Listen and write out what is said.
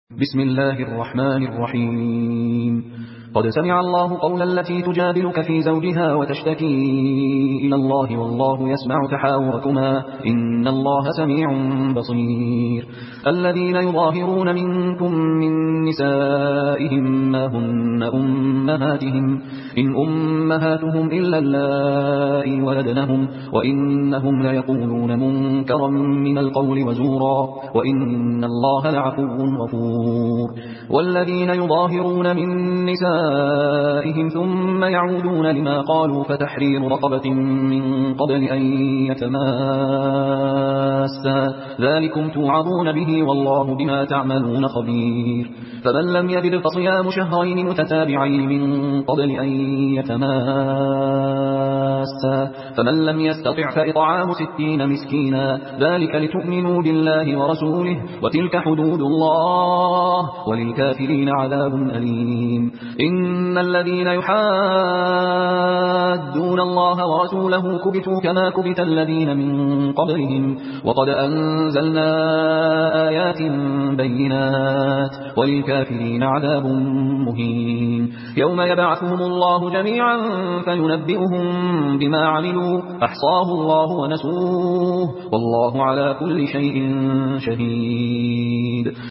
بسم الله الرحمن الرحيم. قد سمع الله قول التي تجادلك في زوجها وتشتكي إلى الله والله يسمع تحاوركما إن الله سميع بصير. الذين يظاهرون منكم من نسائهم ما هن أمهاتهم إن أمهاتهم إلا اللائي ولدنهم وإنهم ليقولون منكرا من القول وزورا وإن الله لعفو غفور. والذين يظاهرون من نسائهم ثم يعودون لما قالوا فتحرير رقبة من قبل أن يتماسا ذلكم توعظون به والله بما تعملون خبير. فمن لم يجد فصيام شهرين متتابعين من قبل أن يتماسا فمن لم يستطع فإطعام 60 مسكينا ذلك لتؤمنوا بالله ورسوله وتلك حدود الله وللكافرين عذاب أليم. إن الذين يحادون الله ورسوله كبتوا كما كبت الذين من قبلهم وقد أنزلنا آيات بينات وللكافرين عذاب مهين. يوم يبعثهم الله جميعا فينبئهم بما عملوا أحصاه الله ونسوه والله على كل شيء شهيد.